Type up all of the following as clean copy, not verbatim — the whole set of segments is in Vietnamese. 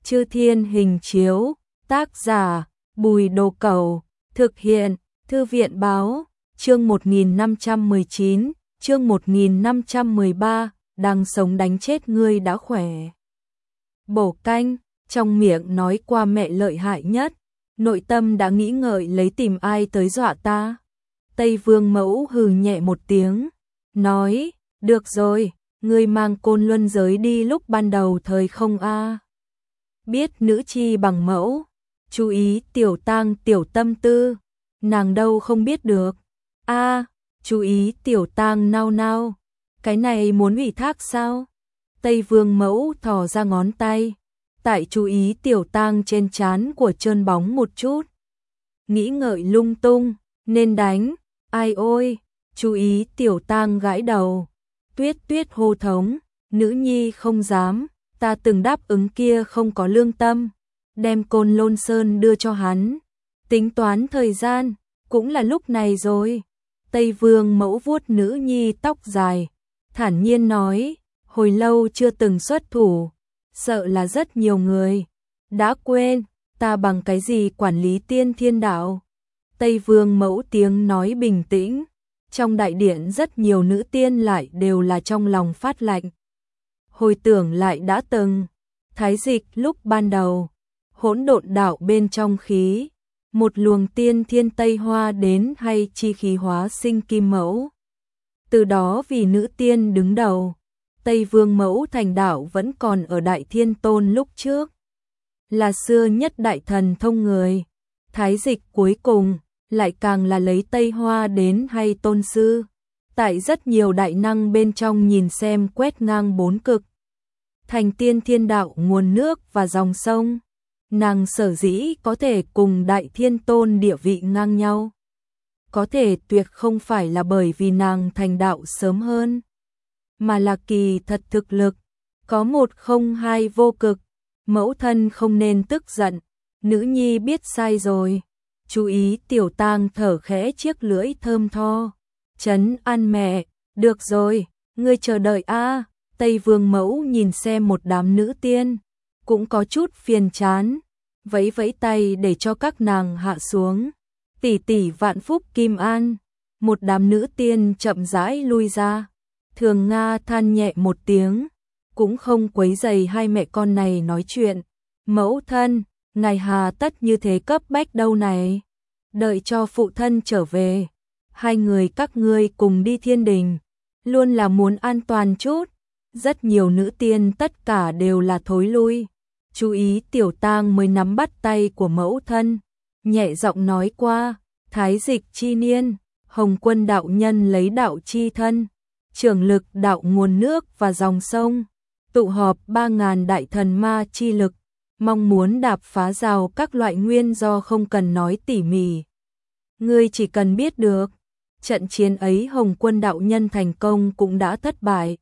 Chư Thiên Hình Chiếu, tác giả Bùi Đồ Cẩu, thực hiện Thư viện Báo, chương 1519, chương 1513, đang sống đánh chết ngươi đã khỏe. Bổ canh, trong miệng nói qua mẹ lợi hại nhất, nội tâm đã nghĩ ngợi lấy tìm ai tới dọa ta. Tây Vương Mẫu hừ nhẹ một tiếng, nói, được rồi, ngươi mang Côn Luân giới đi lúc ban đầu thời không a? Biết nữ chi bằng mẫu, chú ý tiểu tang tiểu tâm tư, nàng đâu không biết được. A, chú ý tiểu tang nao nao, cái này muốn ủy thác sao? Tây Vương Mẫu thò ra ngón tay, tại chú ý tiểu tang trên trán của trơn bóng một chút. Nghĩ ngợi lung tung, nên đánh, ai ôi, chú ý tiểu tang gãi đầu. Tuyết Tuyết hô thống, nữ nhi không dám, ta từng đáp ứng kia không có lương tâm, đem Côn Lôn Sơn đưa cho hắn. Tính toán thời gian, cũng là lúc này rồi. Tây Vương Mẫu vuốt nữ nhi tóc dài, thản nhiên nói, hồi lâu chưa từng xuất thủ, sợ là rất nhiều người đã quên, ta bằng cái gì quản lý Tiên Thiên Đạo. Tây Vương Mẫu tiếng nói bình tĩnh, trong đại điện rất nhiều nữ tiên lại đều là trong lòng phát lạnh. Hồi tưởng lại đã từng, thái dịch lúc ban đầu, hỗn độn đạo bên trong khí, một luồng tiên thiên Tây Hoa đến hay chi khí hóa sinh Kim Mẫu. Từ đó vì nữ tiên đứng đầu, Tây Vương Mẫu thành đạo vẫn còn ở Đại Thiên Tôn lúc trước. Là xưa nhất đại thần thông người, thái dịch cuối cùng, lại càng là lấy Tây Hoa đến hay tôn sư. Tại rất nhiều đại năng bên trong nhìn xem quét ngang bốn cực. Thành Tiên Thiên Đạo nguồn nước và dòng sông. Nàng sở dĩ có thể cùng Đại Thiên Tôn địa vị ngang nhau. Có thể tuyệt không phải là bởi vì nàng thành đạo sớm hơn, mà là kỳ thật thực lực, có một không hai vô cực. Mẫu thân không nên tức giận, nữ nhi biết sai rồi. Chú ý tiểu tang thở khẽ chiếc lưỡi thơm tho. Trấn an mẹ, được rồi, ngươi chờ đợi a. Tây Vương Mẫu nhìn xem một đám nữ tiên, cũng có chút phiền chán, vẫy vẫy tay để cho các nàng hạ xuống. Tỷ tỷ vạn phúc kim an. Một đám nữ tiên chậm rãi lui ra. Thường Nga than nhẹ một tiếng, cũng không quấy rầy hai mẹ con này nói chuyện. Mẫu thân, ngài hà tất như thế cấp bách đâu này. Đợi cho phụ thân trở về, hai người các ngươi cùng đi thiên đình, luôn là muốn an toàn chút. Rất nhiều nữ tiên tất cả đều là thối lui. Chú ý tiểu tang mới nắm bắt tay của mẫu thân, nhẹ giọng nói qua, thái dịch chi niên, Hồng Quân đạo nhân lấy đạo chi thân, trưởng lực đạo nguồn nước và dòng sông, tụ họp 3.000 đại thần ma chi lực, mong muốn đạp phá rào các loại nguyên do không cần nói tỉ mỉ. Ngươi chỉ cần biết được, trận chiến ấy Hồng Quân đạo nhân thành công cũng đã thất bại.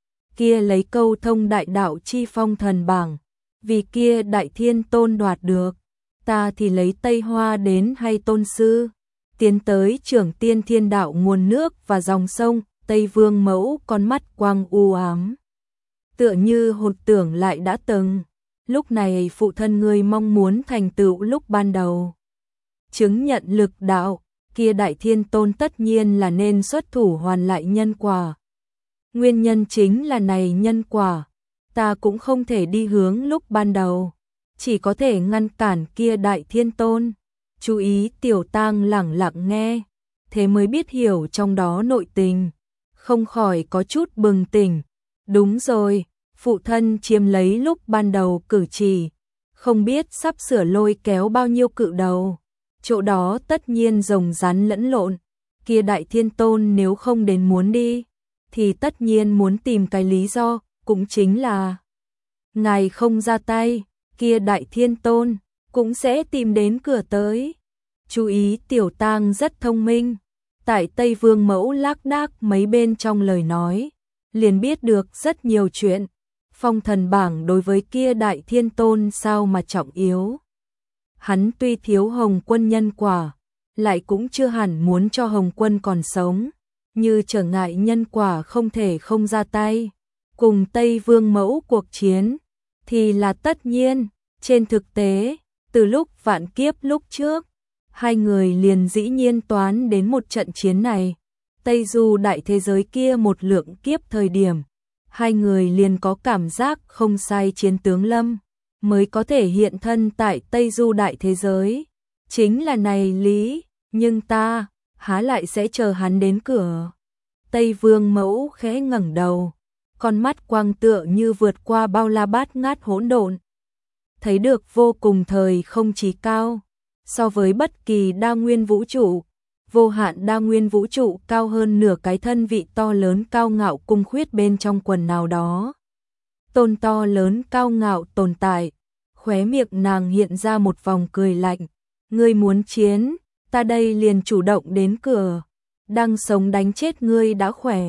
Kia lấy câu thông đại đạo chi phong thần bảng, vì kia Đại Thiên Tôn đoạt được, ta thì lấy Tây Hoa đến hay tôn sư, tiến tới trưởng Tiên Thiên Đạo nguồn nước và dòng sông. Tây Vương Mẫu con mắt quang u ám, tựa như hồn tưởng lại đã từng, lúc này phụ thân ngươi mong muốn thành tựu lúc ban đầu. Chứng nhận lực đạo, kia Đại Thiên Tôn tất nhiên là nên xuất thủ hoàn lại nhân quả. Nguyên nhân chính là này nhân quả, ta cũng không thể đi hướng lúc ban đầu, chỉ có thể ngăn cản kia Đại Thiên Tôn. Chú ý tiểu tang lẳng lặng nghe, thế mới biết hiểu trong đó nội tình, không khỏi có chút bừng tỉnh. Đúng rồi, phụ thân chiếm lấy lúc ban đầu cử chỉ, không biết sắp sửa lôi kéo bao nhiêu cự đầu. Chỗ đó tất nhiên rồng rắn lẫn lộn, kia Đại Thiên Tôn nếu không đến muốn đi, thì tất nhiên muốn tìm cái lý do, cũng chính là ngài không ra tay, kia Đại Thiên Tôn cũng sẽ tìm đến cửa tới. Chú ý tiểu tang rất thông minh, tại Tây Vương Mẫu lác đác mấy bên trong lời nói, liền biết được rất nhiều chuyện. Phong thần bảng đối với kia Đại Thiên Tôn sao mà trọng yếu. Hắn tuy thiếu Hồng Quân nhân quả, lại cũng chưa hẳn muốn cho Hồng Quân còn sống, như trở ngại nhân quả không thể không ra tay. Cùng Tây Vương Mẫu cuộc chiến, thì là tất nhiên, Trên thực tế, từ lúc vạn kiếp lúc trước, hai người liền dĩ nhiên toán đến một trận chiến này. Tây Du đại thế giới kia một lượng kiếp thời điểm, hai người liền có cảm giác không sai chiến tướng Lâm mới có thể hiện thân tại Tây Du đại thế giới. Chính là này lý, nhưng ta há lại sẽ chờ hắn đến cửa. Tây Vương Mẫu khẽ ngẩng đầu, con mắt quang tựa như vượt qua bao la bát ngát hỗn độn, thấy được vô cùng thời không chí cao, so với bất kỳ đa nguyên vũ trụ, vô hạn đa nguyên vũ trụ cao hơn nửa cái thân vị to lớn cao ngạo cung khuyết bên trong quần nào đó. Tôn to lớn cao ngạo tồn tại, khóe miệng nàng hiện ra một vòng cười lạnh, ngươi muốn chiến, ta đây liền chủ động đến cửa, đang sống đánh chết ngươi đã khỏe.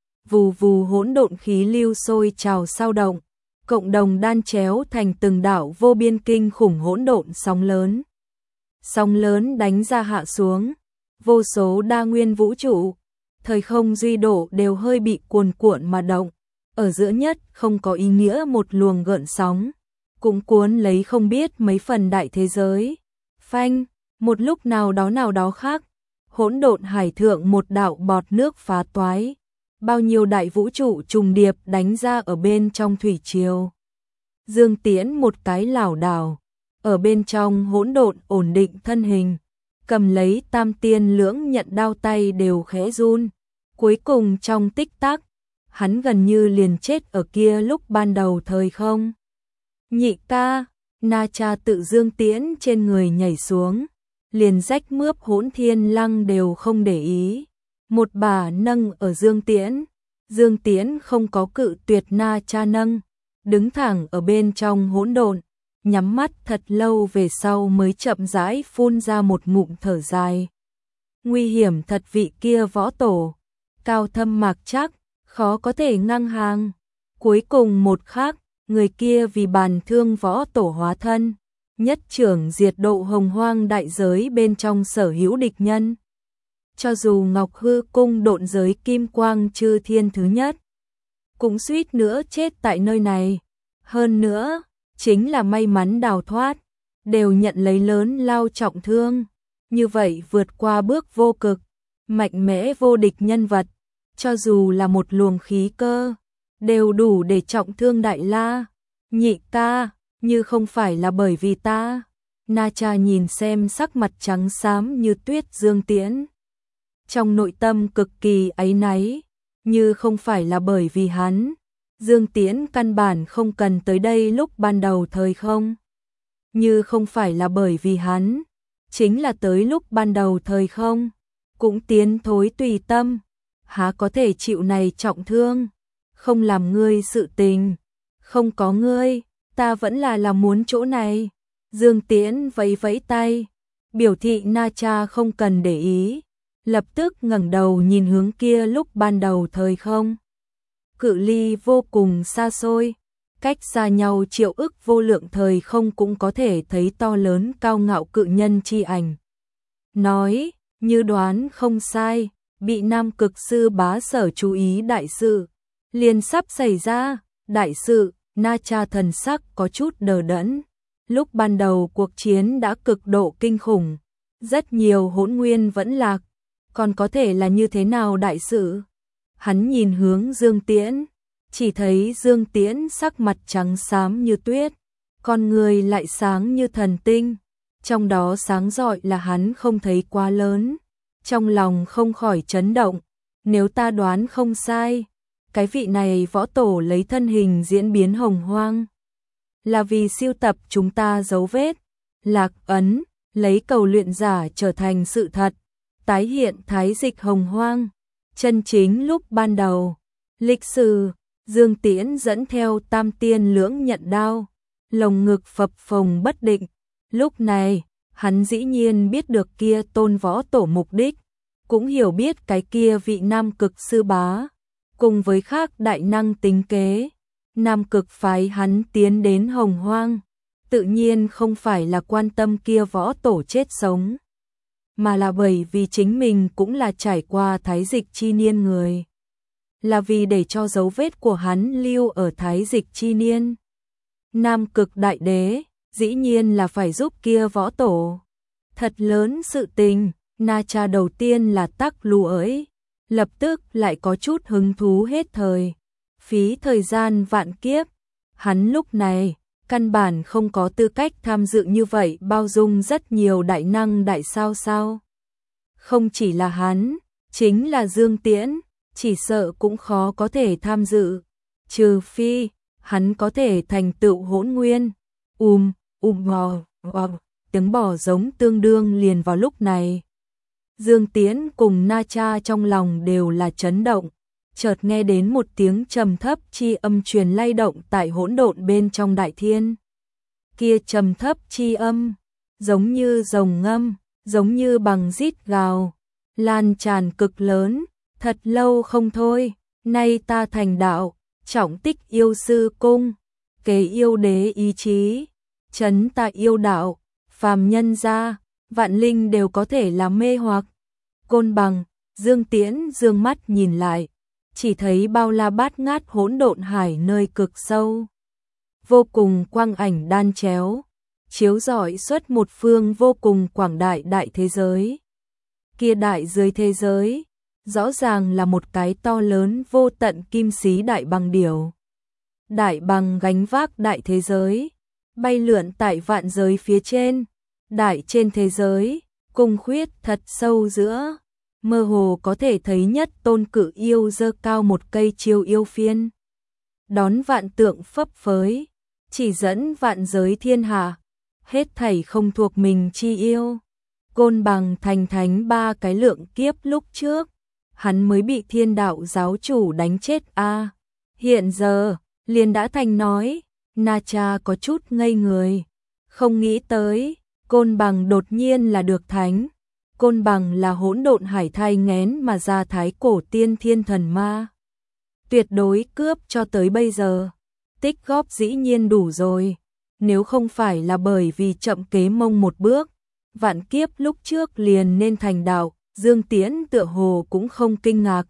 Vù vù hỗn độn khí lưu sôi trào sao động, cộng đồng đan chéo thành từng đảo vô biên kinh khủng hỗn độn sóng lớn. Sóng lớn đánh ra hạ xuống, vô số đa nguyên vũ trụ, thời không duy độ đều hơi bị cuồn cuộn mà động, ở giữa nhất không có ý nghĩa một luồng gợn sóng, cũng cuốn lấy không biết mấy phần đại thế giới. Phanh, một lúc nào đó khác, hỗn độn hải thượng một đạo bọt nước phá toái, bao nhiêu đại vũ trụ trùng điệp đánh ra ở bên trong thủy triều. Dương Tiễn một cái lảo đảo, ở bên trong hỗn độn ổn định thân hình, cầm lấy tam tiên lưỡng nhận đao tay đều khẽ run. Cuối cùng trong tích tắc, hắn gần như liền chết ở kia lúc ban đầu thời không. Nhị ca, Na Cha tự Dương Tiễn trên người nhảy xuống, liền rách mướp Hỗn Thiên Lăng đều không để ý, một bà nâng ở Dương Tiễn. Dương Tiễn không có cự tuyệt Na Cha nâng, đứng thẳng ở bên trong hỗn độn, nhắm mắt thật lâu về sau mới chậm rãi phun ra một ngụm thở dài. Nguy hiểm thật, vị kia võ tổ, cao thâm mạc chắc, khó có thể ngang hàng. Cuối cùng một khắc, người kia vì bàn thương võ tổ hóa thân, nhất trưởng diệt độ hồng hoang đại giới bên trong sở hữu địch nhân. Cho dù Ngọc Hư cung độn giới kim quang chư thiên thứ nhất, cũng suýt nữa chết tại nơi này. Hơn nữa, chính là may mắn đào thoát, đều nhận lấy lớn lao trọng thương. Như vậy vượt qua bước vô cực, mạnh mẽ vô địch nhân vật, cho dù là một luồng khí cơ, đều đủ để trọng thương Đại La. Nhị ca, như không phải là bởi vì ta. Na Cha nhìn xem sắc mặt trắng xám như tuyết Dương Tiễn, trong nội tâm cực kỳ áy náy, như không phải là bởi vì hắn, Dương Tiễn căn bản không cần tới đây lúc ban đầu thời không. Như không phải là bởi vì hắn, chính là tới lúc ban đầu thời không, cũng tiến thối tùy tâm, há có thể chịu này trọng thương, không làm ngươi sự tình, không có ngươi, ta vẫn là muốn chỗ này. Dương Tiễn vẫy vẫy tay, biểu thị Na Cha không cần để ý, lập tức ngẩng đầu nhìn hướng kia lúc ban đầu thời không. Cự ly vô cùng xa xôi, cách xa nhau triệu ức vô lượng thời không cũng có thể thấy to lớn cao ngạo cự nhân chi ảnh. Nói, như đoán không sai, bị Nam Cực Sư Bá Sở chú ý đại sự, liền sắp xảy ra. Đại sự, Na Cha thần sắc có chút đờ đẫn. Lúc ban đầu cuộc chiến đã cực độ kinh khủng, rất nhiều hỗn nguyên vẫn lạc, còn có thể là như thế nào đại sự? Hắn nhìn hướng Dương Tiễn, chỉ thấy Dương Tiễn sắc mặt trắng xám như tuyết, con người lại sáng như thần tinh, trong đó sáng rọi là hắn không thấy quá lớn, trong lòng không khỏi chấn động, nếu ta đoán không sai, cái vị này võ tổ lấy thân hình diễn biến hồng hoang, là vì siêu tập chúng ta dấu vết, lạc ấn, lấy cầu luyện giả trở thành sự thật, tái hiện thái dịch hồng hoang, chân chính lúc ban đầu. Lịch sử, Dương Tiễn dẫn theo tam tiên lưỡng nhận đao, lồng ngực phập phồng bất định. Lúc này, hắn dĩ nhiên biết được kia tôn võ tổ mục đích, cũng hiểu biết cái kia vị Nam Cực Sư Bá, cùng với khác đại năng tính kế. Nam Cực phái hắn tiến đến hồng hoang, tự nhiên không phải là quan tâm kia võ tổ chết sống, mà là bởi vì chính mình cũng là trải qua thái dịch chi niên người, là vì để cho dấu vết của hắn lưu ở thái dịch chi niên. Nam Cực Đại Đế, dĩ nhiên là phải giúp kia võ tổ. Thật lớn sự tình, Na Cha đầu tiên là tắc lù ấy, lập tức lại có chút hứng thú hết thời. Phí thời gian vạn kiếp, hắn lúc này căn bản không có tư cách tham dự như vậy, bao dung rất nhiều đại năng đại sao. Không chỉ là hắn, chính là Dương Tiễn, chỉ sợ cũng khó có thể tham dự, trừ phi hắn có thể thành tựu hỗn nguyên. Tiếng bò giống tương đương liền vào lúc này. Dương Tiễn cùng Na Cha trong lòng đều là chấn động, chợt nghe đến một tiếng trầm thấp chi âm truyền lay động tại hỗn độn bên trong đại thiên. Kia trầm thấp chi âm, giống như rồng ngâm, giống như bằng rít gào, lan tràn cực lớn, thật lâu không thôi, nay ta thành đạo, trọng tích yêu sư cung, kế yêu đế ý chí, chấn ta yêu đạo, phàm nhân gia, vạn linh đều có thể làm mê hoặc. Côn Bằng, Dương Tiễn dương mắt nhìn lại, chỉ thấy bao la bát ngát hỗn độn hải nơi cực sâu. Vô cùng quang ảnh đan chéo, chiếu rọi xuất một phương vô cùng quảng đại đại thế giới. Kia đại dưới thế giới, rõ ràng là một cái to lớn vô tận kim sĩ đại bằng điểu. Đại bằng gánh vác đại thế giới, bay lượn tại vạn giới phía trên, đại trên thế giới, cung khuyết thật sâu giữa, mơ hồ có thể thấy nhất tôn cự yêu giơ cao một cây chiêu yêu phiên. Đón vạn tượng phấp phới, chỉ dẫn vạn giới thiên hạ, hết thảy không thuộc mình chi yêu. Côn Bằng thành thánh 3 cái lượng kiếp lúc trước, hắn mới bị thiên đạo giáo chủ đánh chết a. Hiện giờ, liền đã thành nói, Na Cha có chút ngây người, không nghĩ tới, Côn Bằng đột nhiên là được thánh. Côn Bằng là hỗn độn hải thai nghén mà ra thái cổ tiên thiên thần ma. Tuyệt đối cướp cho tới bây giờ, tích góp dĩ nhiên đủ rồi, nếu không phải là bởi vì chậm kế mông một bước, vạn kiếp lúc trước liền nên thành đạo, Dương Tiễn tựa hồ cũng không kinh ngạc.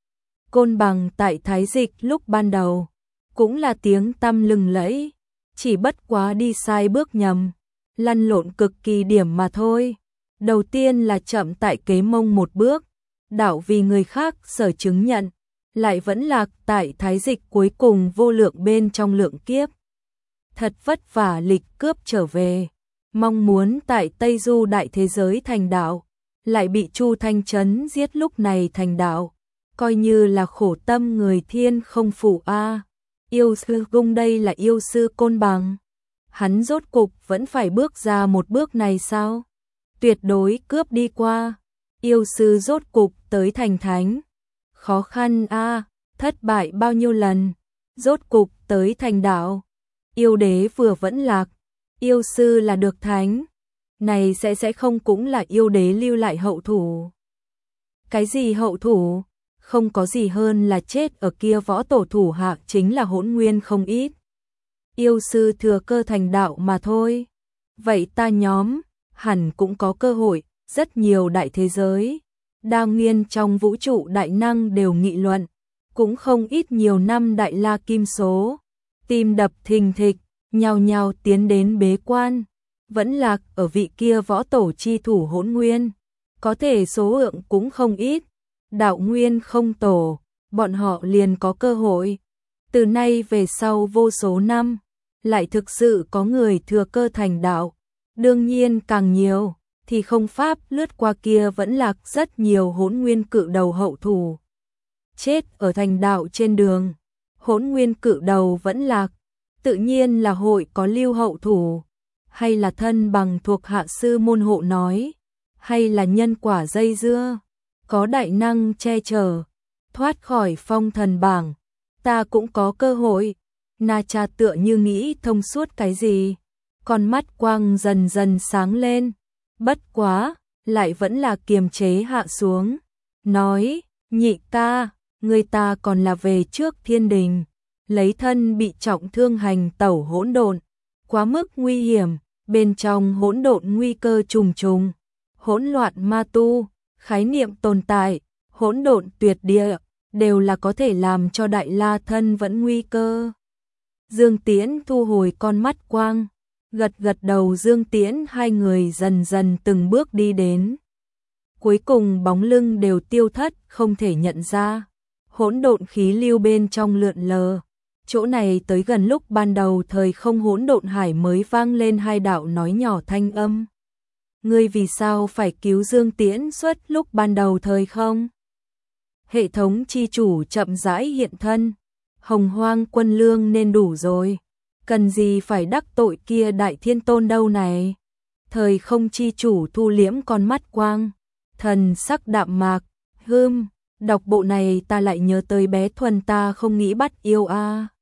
Côn Bằng tại thái dịch lúc ban đầu, cũng là tiếng tăm lừng lẫy, chỉ bất quá đi sai bước nhầm, lăn lộn cực kỳ điểm mà thôi. Đầu tiên là chậm tại kế mông một bước, đạo vì người khác sở chứng nhận, lại vẫn lạc tại thái dịch cuối cùng vô lượng bên trong lượng kiếp. Thật vất vả lịch cướp trở về, mong muốn tại Tây Du đại thế giới thành đạo, lại bị Chu Thanh Trấn giết lúc này thành đạo, coi như là khổ tâm người thiên không phụ a. Yêu sư cung đây là yêu sư Côn Bằng, hắn rốt cục vẫn phải bước ra một bước này sao? Tuyệt đối cướp đi qua, yêu sư rốt cục tới thành thánh. Khó khăn a, thất bại bao nhiêu lần, rốt cục tới thành đạo. Yêu đế vừa vẫn lạc, yêu sư là được thánh. Này sẽ không cũng là yêu đế lưu lại hậu thủ. Cái gì hậu thủ? Không có gì hơn là chết ở kia võ tổ thủ hạ, chính là hỗn nguyên không ít. Yêu sư thừa cơ thành đạo mà thôi. Vậy ta nhóm hẳn cũng có cơ hội, rất nhiều đại thế giới, đa nguyên trong vũ trụ đại năng đều nghị luận, cũng không ít nhiều năm đại la kim số, tim đập thình thịch, nhao nhao tiến đến bế quan, vẫn lạc ở vị kia võ tổ chi thủ hỗn nguyên, có thể số lượng cũng không ít, đạo nguyên không tổ, bọn họ liền có cơ hội. Từ nay về sau vô số năm, lại thực sự có người thừa cơ thành đạo. Đương nhiên càng nhiều, thì không pháp lướt qua kia vẫn lạc rất nhiều hỗn nguyên cự đầu hậu thủ. Chết ở thành đạo trên đường, hỗn nguyên cự đầu vẫn lạc, tự nhiên là hội có lưu hậu thủ, hay là thân bằng thuộc hạ sư môn hộ nói, hay là nhân quả dây dưa, có đại năng che chở, thoát khỏi phong thần bảng, ta cũng có cơ hội. Na Cha tựa như nghĩ thông suốt cái gì, con mắt quang dần dần sáng lên, bất quá, lại vẫn là kiềm chế hạ xuống, nói, nhị ca, người ta còn là về trước thiên đình, lấy thân bị trọng thương hành tẩu hỗn độn, quá mức nguy hiểm, bên trong hỗn độn nguy cơ trùng trùng, hỗn loạn ma tu, khái niệm tồn tại, hỗn độn tuyệt địa, đều là có thể làm cho đại la thân vẫn nguy cơ. Dương Tiễn thu hồi con mắt quang, Gật gật đầu Dương Tiễn, hai người dần dần từng bước đi đến. Cuối cùng bóng lưng đều tiêu thất, không thể nhận ra. Hỗn độn khí lưu bên trong lượn lờ. Chỗ này tới gần lúc ban đầu thời không hỗn độn hải mới vang lên hai đạo nói nhỏ thanh âm. Ngươi vì sao phải cứu Dương Tiễn suốt lúc ban đầu thời không? Hệ thống chi chủ chậm rãi hiện thân. Hồng Hoang Quân Lương nên đủ rồi. Cần gì phải đắc tội kia Đại Thiên Tôn đâu này? Thời không chi chủ thu liễm con mắt quang. Thần sắc đạm mạc. Đọc bộ này ta lại nhớ tới bé Thuần, ta không nghĩ bắt yêu a.